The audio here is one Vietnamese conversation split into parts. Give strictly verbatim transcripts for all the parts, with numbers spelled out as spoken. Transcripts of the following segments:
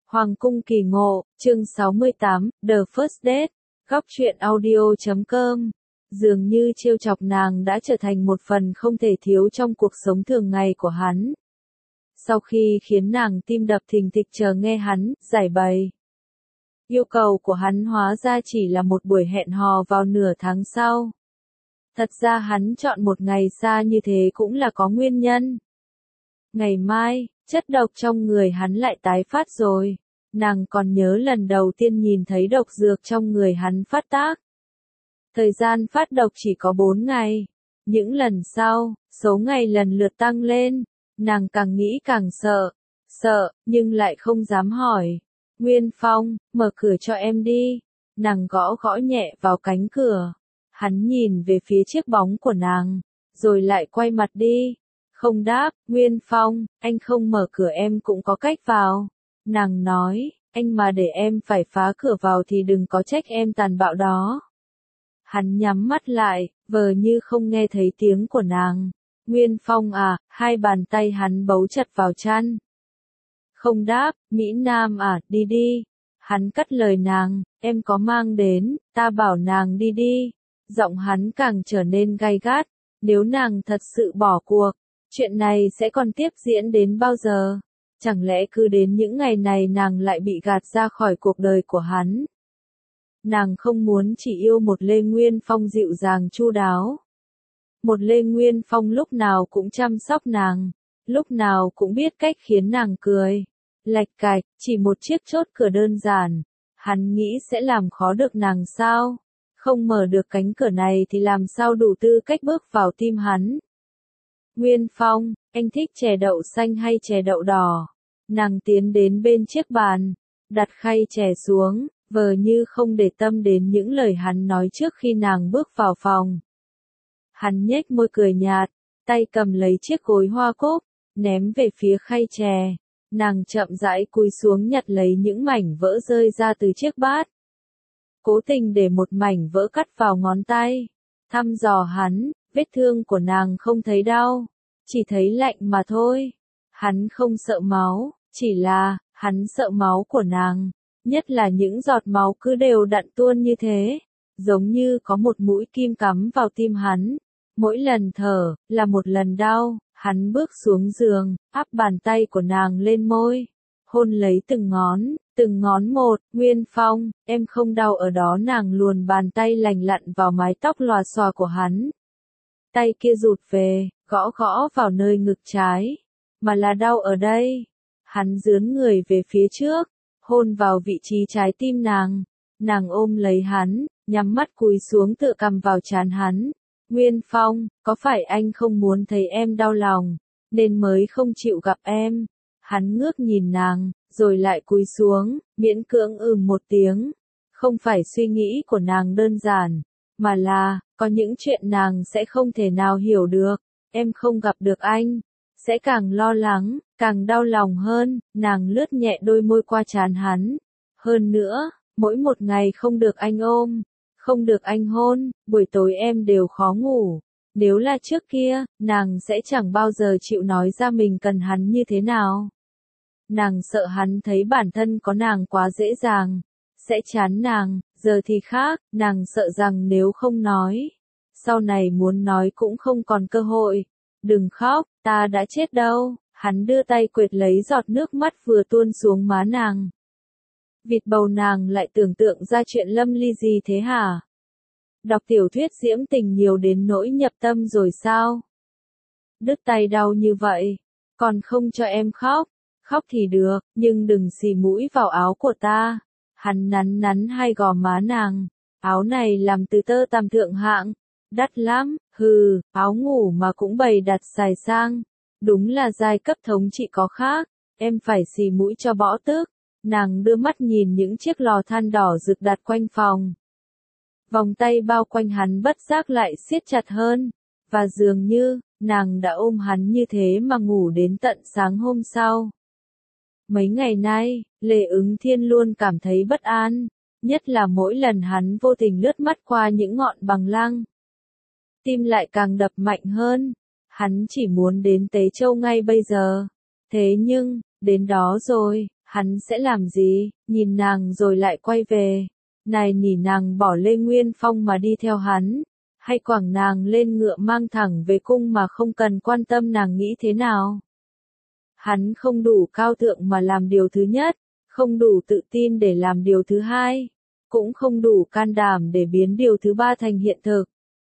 Hoàng cung kỳ ngộ, chương sáu mươi tám, The First Date, góc truyện audio chấm com. Dường như trêu chọc nàng đã trở thành một phần không thể thiếu trong cuộc sống thường ngày của hắn. Sau khi khiến nàng tim đập thình thịch chờ nghe hắn giải bày. Yêu cầu của hắn hóa ra chỉ là một buổi hẹn hò vào nửa tháng sau. Thật ra hắn chọn một ngày xa như thế cũng là có nguyên nhân. Ngày mai, chất độc trong người hắn lại tái phát rồi. Nàng còn nhớ lần đầu tiên nhìn thấy độc dược trong người hắn phát tác. Thời gian phát độc chỉ có bốn ngày. Những lần sau, số ngày lần lượt tăng lên. Nàng càng nghĩ càng sợ. Sợ, nhưng lại không dám hỏi. Nguyên Phong, mở cửa cho em đi. Nàng gõ gõ nhẹ vào cánh cửa. Hắn nhìn về phía chiếc bóng của nàng, rồi lại quay mặt đi. Không đáp, Nguyên Phong, anh không mở cửa em cũng có cách vào. Nàng nói, anh mà để em phải phá cửa vào thì đừng có trách em tàn bạo đó. Hắn nhắm mắt lại, vờ như không nghe thấy tiếng của nàng. Nguyên Phong à, hai bàn tay hắn bấu chặt vào chăn. Không đáp, Mỹ Nam à, đi đi. Hắn cắt lời nàng, em có mang đến, ta bảo nàng đi đi. Giọng hắn càng trở nên gay gắt, nếu nàng thật sự bỏ cuộc, chuyện này sẽ còn tiếp diễn đến bao giờ? Chẳng lẽ cứ đến những ngày này nàng lại bị gạt ra khỏi cuộc đời của hắn? Nàng không muốn chỉ yêu một Lê Nguyên Phong dịu dàng chu đáo. Một Lê Nguyên Phong lúc nào cũng chăm sóc nàng, lúc nào cũng biết cách khiến nàng cười. Lạch cạch, chỉ một chiếc chốt cửa đơn giản, hắn nghĩ sẽ làm khó được nàng sao? Không mở được cánh cửa này thì làm sao đủ tư cách bước vào tim hắn. Nguyên Phong, anh thích chè đậu xanh hay chè đậu đỏ? Nàng tiến đến bên chiếc bàn, đặt khay chè xuống, vờ như không để tâm đến những lời hắn nói trước khi nàng bước vào phòng. Hắn nhếch môi cười nhạt, tay cầm lấy chiếc gối hoa cúc, ném về phía khay chè. Nàng chậm rãi cúi xuống nhặt lấy những mảnh vỡ rơi ra từ chiếc bát. Cố tình để một mảnh vỡ cắt vào ngón tay. Thăm dò hắn, vết thương của nàng không thấy đau, chỉ thấy lạnh mà thôi. Hắn không sợ máu, chỉ là, hắn sợ máu của nàng. Nhất là những giọt máu cứ đều đặn tuôn như thế, giống như có một mũi kim cắm vào tim hắn. Mỗi lần thở, là một lần đau. Hắn bước xuống giường, áp bàn tay của nàng lên môi. Hôn lấy từng ngón, từng ngón một. Nguyên Phong, em không đau ở đó. Nàng luồn bàn tay lành lặn vào mái tóc lòa xòa của hắn. Tay kia rụt về, gõ gõ vào nơi ngực trái. Mà là đau ở đây. Hắn dướn người về phía trước, hôn vào vị trí trái tim nàng. Nàng ôm lấy hắn, nhắm mắt cúi xuống tựa cằm vào trán hắn. Nguyên Phong, có phải anh không muốn thấy em đau lòng, nên mới không chịu gặp em? Hắn ngước nhìn nàng, rồi lại cúi xuống, miễn cưỡng ừm một tiếng. Không phải suy nghĩ của nàng đơn giản, mà là, có những chuyện nàng sẽ không thể nào hiểu được. Em không gặp được anh, sẽ càng lo lắng, càng đau lòng hơn. Nàng lướt nhẹ đôi môi qua trán hắn. Hơn nữa, mỗi một ngày không được anh ôm, không được anh hôn, buổi tối em đều khó ngủ. Nếu là trước kia, nàng sẽ chẳng bao giờ chịu nói ra mình cần hắn như thế nào. Nàng sợ hắn thấy bản thân có nàng quá dễ dàng, sẽ chán nàng. Giờ thì khác, nàng sợ rằng nếu không nói, sau này muốn nói cũng không còn cơ hội. Đừng khóc, ta đã chết đâu. Hắn đưa tay quệt lấy giọt nước mắt vừa tuôn xuống má nàng. Vịt bầu nàng lại tưởng tượng ra chuyện lâm ly gì thế hả? Đọc tiểu thuyết diễm tình nhiều đến nỗi nhập tâm rồi sao? Đứt tay đau như vậy, còn không cho em khóc. Khóc thì được, nhưng đừng xì mũi vào áo của ta. Hắn nắn nắn hai gò má nàng. Áo này làm từ tơ tằm thượng hạng, đắt lắm. Hừ, áo ngủ mà cũng bày đặt xài sang. Đúng là giai cấp thống trị có khác. Em phải xì mũi cho bỏ tức. Nàng đưa mắt nhìn những chiếc lò than đỏ rực đặt quanh phòng. Vòng tay bao quanh hắn bất giác lại siết chặt hơn. Và dường như, nàng đã ôm hắn như thế mà ngủ đến tận sáng hôm sau. Mấy ngày nay, Lê Ứng Thiên luôn cảm thấy bất an. Nhất là mỗi lần hắn vô tình lướt mắt qua những ngọn bằng lăng. Tim lại càng đập mạnh hơn. Hắn chỉ muốn đến Tế Châu ngay bây giờ. Thế nhưng, đến đó rồi, Hắn sẽ làm gì? Nhìn nàng rồi lại quay về. Này nỉ nàng bỏ Lê Nguyên Phong mà đi theo hắn, hay quẳng nàng lên ngựa mang thẳng về cung mà không cần quan tâm nàng nghĩ thế nào? Hắn không đủ cao thượng mà làm điều thứ nhất, không đủ tự tin để làm điều thứ hai, cũng không đủ can đảm để biến điều thứ ba thành hiện thực.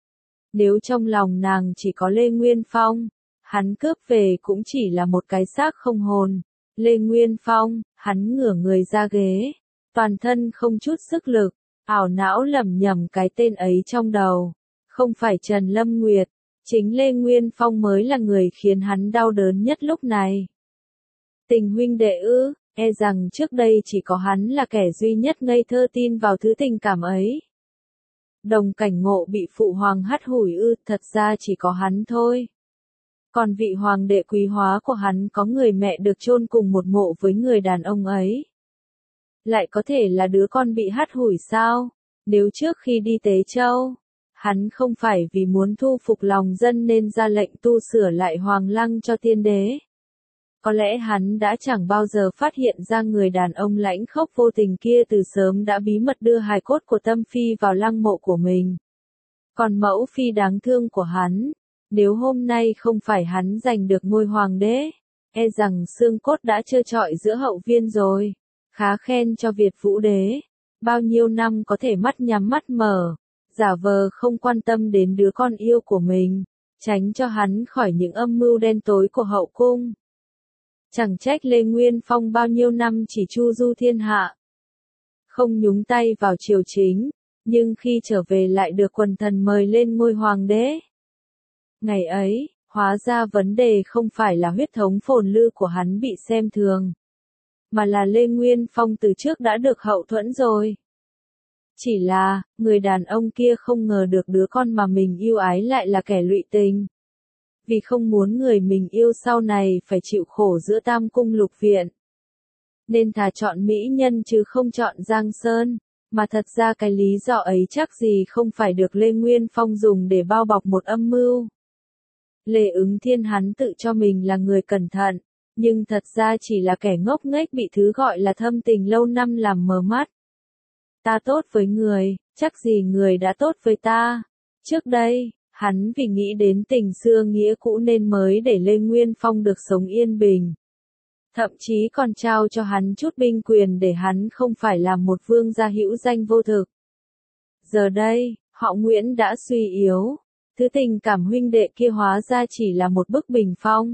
Nếu trong lòng nàng chỉ có Lê Nguyên Phong, hắn cướp về cũng chỉ là một cái xác không hồn. Lê Nguyên Phong, hắn ngửa người ra ghế, toàn thân không chút sức lực, ảo não lẩm nhẩm cái tên ấy trong đầu. Không phải Trần Lâm Nguyệt, chính Lê Nguyên Phong mới là người khiến hắn đau đớn nhất lúc này. Tình huynh đệ ư, e rằng trước đây chỉ có hắn là kẻ duy nhất ngây thơ tin vào thứ tình cảm ấy. Đồng Cảnh Ngộ bị phụ hoàng hắt hủi ư, thật ra chỉ có hắn thôi. Còn vị hoàng đệ quý hóa của hắn có người mẹ được chôn cùng một mộ với người đàn ông ấy. Lại có thể là đứa con bị hắt hủi sao? Nếu trước khi đi Tế Châu, hắn không phải vì muốn thu phục lòng dân nên ra lệnh tu sửa lại hoàng lăng cho tiên đế. Có lẽ hắn đã chẳng bao giờ phát hiện ra người đàn ông lãnh khốc vô tình kia từ sớm đã bí mật đưa hài cốt của Tâm Phi vào lăng mộ của mình. Còn mẫu phi đáng thương của hắn, nếu hôm nay không phải hắn giành được ngôi hoàng đế, e rằng xương cốt đã trơ trọi giữa hậu viên rồi. Khá khen cho Việt Vũ đế, bao nhiêu năm có thể mắt nhắm mắt mở, giả vờ không quan tâm đến đứa con yêu của mình, tránh cho hắn khỏi những âm mưu đen tối của hậu cung. Chẳng trách Lê Nguyên Phong bao nhiêu năm chỉ chu du thiên hạ, không nhúng tay vào triều chính, nhưng khi trở về lại được quần thần mời lên ngôi hoàng đế. Ngày ấy, hóa ra vấn đề không phải là huyết thống phồn lư của hắn bị xem thường, mà là Lê Nguyên Phong từ trước đã được hậu thuẫn rồi. Chỉ là, người đàn ông kia không ngờ được đứa con mà mình yêu ái lại là kẻ lụy tình. Vì không muốn người mình yêu sau này phải chịu khổ giữa tam cung lục viện, nên thà chọn mỹ nhân chứ không chọn Giang Sơn, mà thật ra cái lý do ấy chắc gì không phải được Lê Nguyên Phong dùng để bao bọc một âm mưu. Lê Ứng Thiên hắn tự cho mình là người cẩn thận, nhưng thật ra chỉ là kẻ ngốc nghếch bị thứ gọi là thâm tình lâu năm làm mờ mắt. Ta tốt với người, chắc gì người đã tốt với ta. Trước đây, hắn vì nghĩ đến tình xưa nghĩa cũ nên mới để Lê Nguyên Phong được sống yên bình. Thậm chí còn trao cho hắn chút binh quyền để hắn không phải làm một vương gia hữu danh vô thực. Giờ đây, họ Nguyễn đã suy yếu, thứ tình cảm huynh đệ kia hóa ra chỉ là một bức bình phong.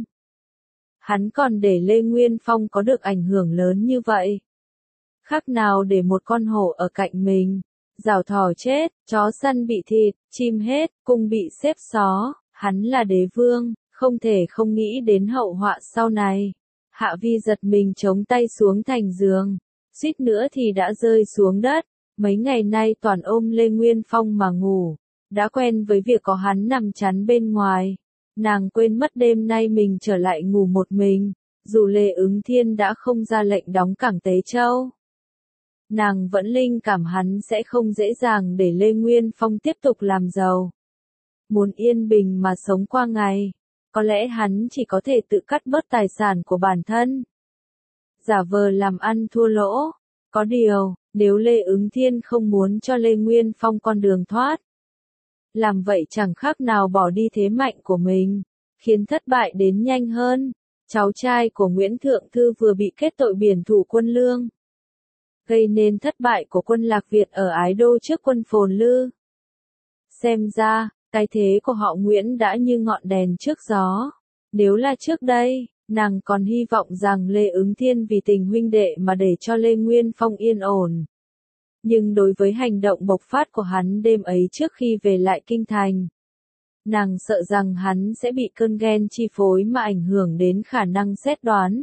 Hắn còn để Lê Nguyên Phong có được ảnh hưởng lớn như vậy. Khác nào để một con hổ ở cạnh mình, giảo thỏ chết, chó săn bị thịt, chim hết, cung bị xếp xó, hắn là đế vương, không thể không nghĩ đến hậu họa sau này. Hạ Vi giật mình chống tay xuống thành giường, suýt nữa thì đã rơi xuống đất, mấy ngày nay toàn ôm Lê Nguyên Phong mà ngủ, đã quen với việc có hắn nằm chắn bên ngoài. Nàng quên mất đêm nay mình trở lại ngủ một mình, dù Lê Ứng Thiên đã không ra lệnh đóng cảng Tế Châu. Nàng vẫn linh cảm hắn sẽ không dễ dàng để Lê Nguyên Phong tiếp tục làm giàu. Muốn yên bình mà sống qua ngày, có lẽ hắn chỉ có thể tự cắt bớt tài sản của bản thân. Giả vờ làm ăn thua lỗ. Có điều, nếu Lê Ứng Thiên không muốn cho Lê Nguyên Phong con đường thoát, làm vậy chẳng khác nào bỏ đi thế mạnh của mình, khiến thất bại đến nhanh hơn. Cháu trai của Nguyễn Thượng Thư vừa bị kết tội biển thủ quân lương, gây nên thất bại của quân Lạc Việt ở Ái Đô trước quân Phồn Lư. Xem ra, cái thế của họ Nguyễn đã như ngọn đèn trước gió. Nếu là trước đây, nàng còn hy vọng rằng Lê Ứng Thiên vì tình huynh đệ mà để cho Lê Nguyên Phong yên ổn. Nhưng đối với hành động bộc phát của hắn đêm ấy trước khi về lại kinh thành, nàng sợ rằng hắn sẽ bị cơn ghen chi phối mà ảnh hưởng đến khả năng xét đoán.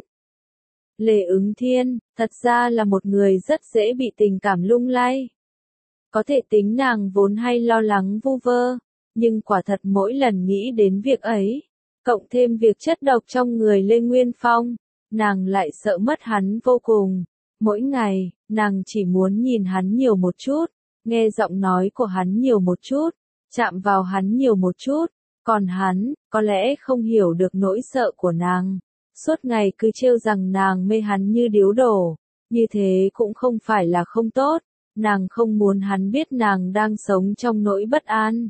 Lê Ứng Thiên, thật ra là một người rất dễ bị tình cảm lung lay. Có thể tính nàng vốn hay lo lắng vu vơ, nhưng quả thật mỗi lần nghĩ đến việc ấy, cộng thêm việc chất độc trong người Lê Nguyên Phong, nàng lại sợ mất hắn vô cùng. Mỗi ngày, nàng chỉ muốn nhìn hắn nhiều một chút, nghe giọng nói của hắn nhiều một chút, chạm vào hắn nhiều một chút, còn hắn, có lẽ không hiểu được nỗi sợ của nàng. suốt ngày cứ trêu rằng nàng mê hắn như điếu đổ, như thế cũng không phải là không tốt, nàng không muốn hắn biết nàng đang sống trong nỗi bất an.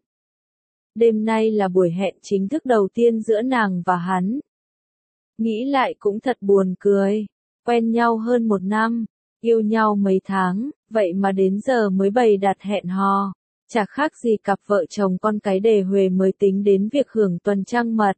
Đêm nay là buổi hẹn chính thức đầu tiên giữa nàng và hắn. Nghĩ lại cũng thật buồn cười, quen nhau hơn một năm, yêu nhau mấy tháng, vậy mà đến giờ mới bày đặt hẹn hò, chả khác gì cặp vợ chồng con cái đề huề mới tính đến việc hưởng tuần trăng mật.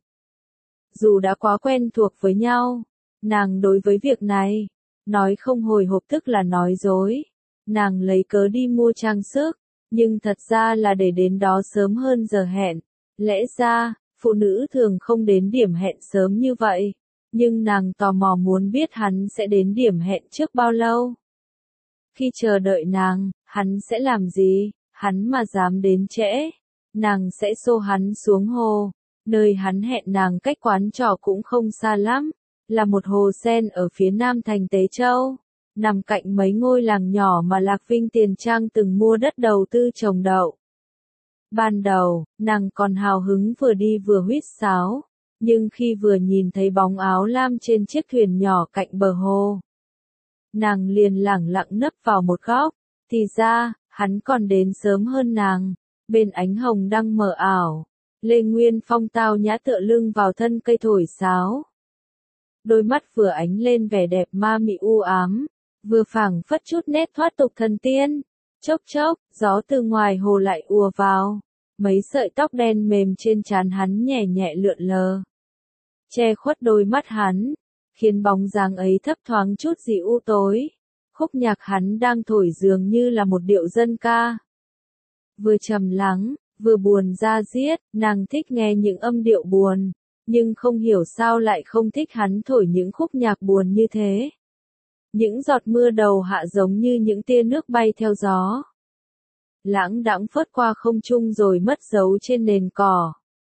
Dù đã quá quen thuộc với nhau, nàng đối với việc này, nói không hồi hộp tức là nói dối. Nàng lấy cớ đi mua trang sức, nhưng thật ra là để đến đó sớm hơn giờ hẹn. Lẽ ra, phụ nữ thường không đến điểm hẹn sớm như vậy, nhưng nàng tò mò muốn biết hắn sẽ đến điểm hẹn trước bao lâu. Khi chờ đợi nàng, hắn sẽ làm gì, hắn mà dám đến trễ, nàng sẽ xô hắn xuống hồ. Nơi hắn hẹn nàng cách quán trọ cũng không xa lắm, là một hồ sen ở phía nam thành Tế Châu, nằm cạnh mấy ngôi làng nhỏ mà Lạc Vinh Tiền Trang từng mua đất đầu tư trồng đậu. Ban đầu, nàng còn hào hứng vừa đi vừa huýt sáo, nhưng khi vừa nhìn thấy bóng áo lam trên chiếc thuyền nhỏ cạnh bờ hồ, nàng liền lẳng lặng nấp vào một góc, thì ra, hắn còn đến sớm hơn nàng, bên ánh hồng đang mờ ảo. Lê Nguyên Phong tao nhã tựa lưng vào thân cây thổi sáo. Đôi mắt vừa ánh lên vẻ đẹp ma mị u ám, vừa phảng phất chút nét thoát tục thần tiên. Chốc chốc, gió từ ngoài hồ lại ùa vào, mấy sợi tóc đen mềm trên trán hắn nhẹ nhẹ lượn lờ, che khuất đôi mắt hắn, khiến bóng dáng ấy thấp thoáng chút gì u tối. Khúc nhạc hắn đang thổi dường như là một điệu dân ca, vừa trầm lắng, vừa buồn da diết. Nàng thích nghe những âm điệu buồn, nhưng không hiểu sao lại không thích hắn thổi những khúc nhạc buồn như thế. Những giọt mưa đầu hạ giống như những tia nước bay theo gió, lãng đãng phớt qua không trung rồi mất dấu trên nền cỏ.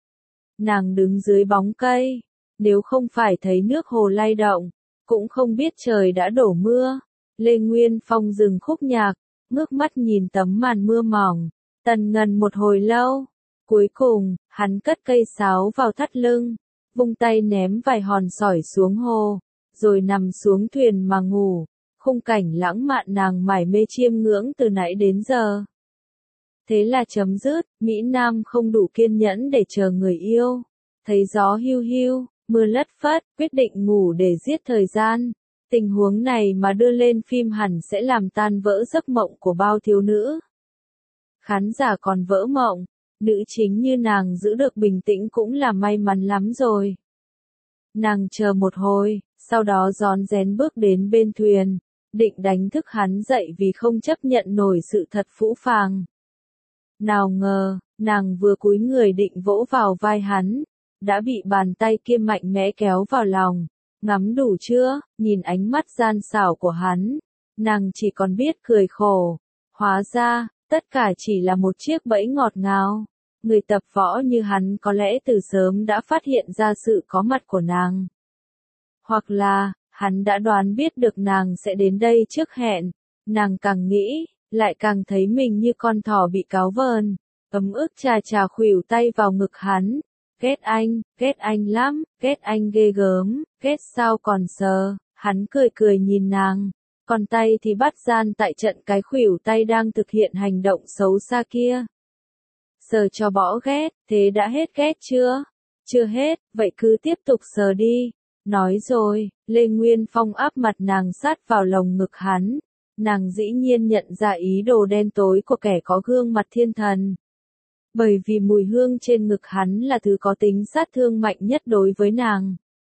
Nàng đứng dưới bóng cây, nếu không phải thấy nước hồ lay động, cũng không biết trời đã đổ mưa. Lê Nguyên Phong dừng khúc nhạc, ngước mắt nhìn tấm màn mưa mỏng, tần ngần một hồi lâu. Cuối cùng, hắn cất cây sáo vào thắt lưng, vung tay ném vài hòn sỏi xuống hồ, rồi nằm xuống thuyền mà ngủ. Khung cảnh lãng mạn nàng mải mê chiêm ngưỡng từ nãy đến giờ. Thế là chấm dứt, Mỹ Nam không đủ kiên nhẫn để chờ người yêu. Thấy gió hiu hiu, mưa lất phất, quyết định ngủ để giết thời gian. Tình huống này mà đưa lên phim hẳn sẽ làm tan vỡ giấc mộng của bao thiếu nữ. Khán giả còn vỡ mộng, nữ chính như nàng giữ được bình tĩnh cũng là may mắn lắm rồi. Nàng chờ một hồi, sau đó rón rén bước đến bên thuyền, định đánh thức hắn dậy vì không chấp nhận nổi sự thật phũ phàng. Nào ngờ, nàng vừa cúi người định vỗ vào vai hắn, đã bị bàn tay kia mạnh mẽ kéo vào lòng. Ngắm đủ chưa, nhìn ánh mắt gian xảo của hắn, nàng chỉ còn biết cười khổ. Hóa ra, tất cả chỉ là một chiếc bẫy ngọt ngào. Người tập võ như hắn có lẽ từ sớm đã phát hiện ra sự có mặt của nàng. Hoặc là, hắn đã đoán biết được nàng sẽ đến đây trước hẹn. Nàng càng nghĩ, lại càng thấy mình như con thỏ bị cáo vờn. Ấm ức chà chà khuỷu tay vào ngực hắn. Ghét anh, ghét anh lắm, ghét anh ghê gớm, ghét sao còn sờ. Hắn cười cười nhìn nàng, còn tay thì bắt gian tại trận cái khuỷu tay đang thực hiện hành động xấu xa kia. Sờ cho bỏ ghét, thế đã hết ghét chưa? Chưa hết, vậy cứ tiếp tục sờ đi. Nói rồi, Lê Nguyên Phong áp mặt nàng sát vào lồng ngực hắn. Nàng dĩ nhiên nhận ra ý đồ đen tối của kẻ có gương mặt thiên thần. Bởi vì mùi hương trên ngực hắn là thứ có tính sát thương mạnh nhất đối với nàng.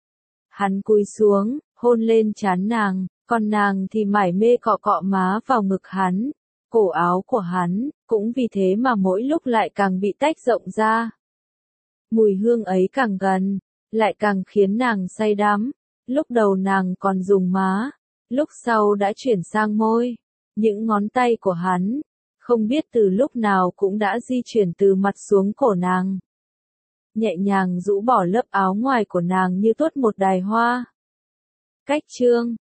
Hắn cúi xuống, hôn lên trán nàng, còn nàng thì mải mê cọ cọ má vào ngực hắn. Cổ áo của hắn, cũng vì thế mà mỗi lúc lại càng bị tách rộng ra. Mùi hương ấy càng gần, lại càng khiến nàng say đắm. Lúc đầu nàng còn dùng má, lúc sau đã chuyển sang môi. Những ngón tay của hắn, không biết từ lúc nào cũng đã di chuyển từ mặt xuống cổ nàng. Nhẹ nhàng rũ bỏ lớp áo ngoài của nàng như tuốt một đài hoa. Cách chương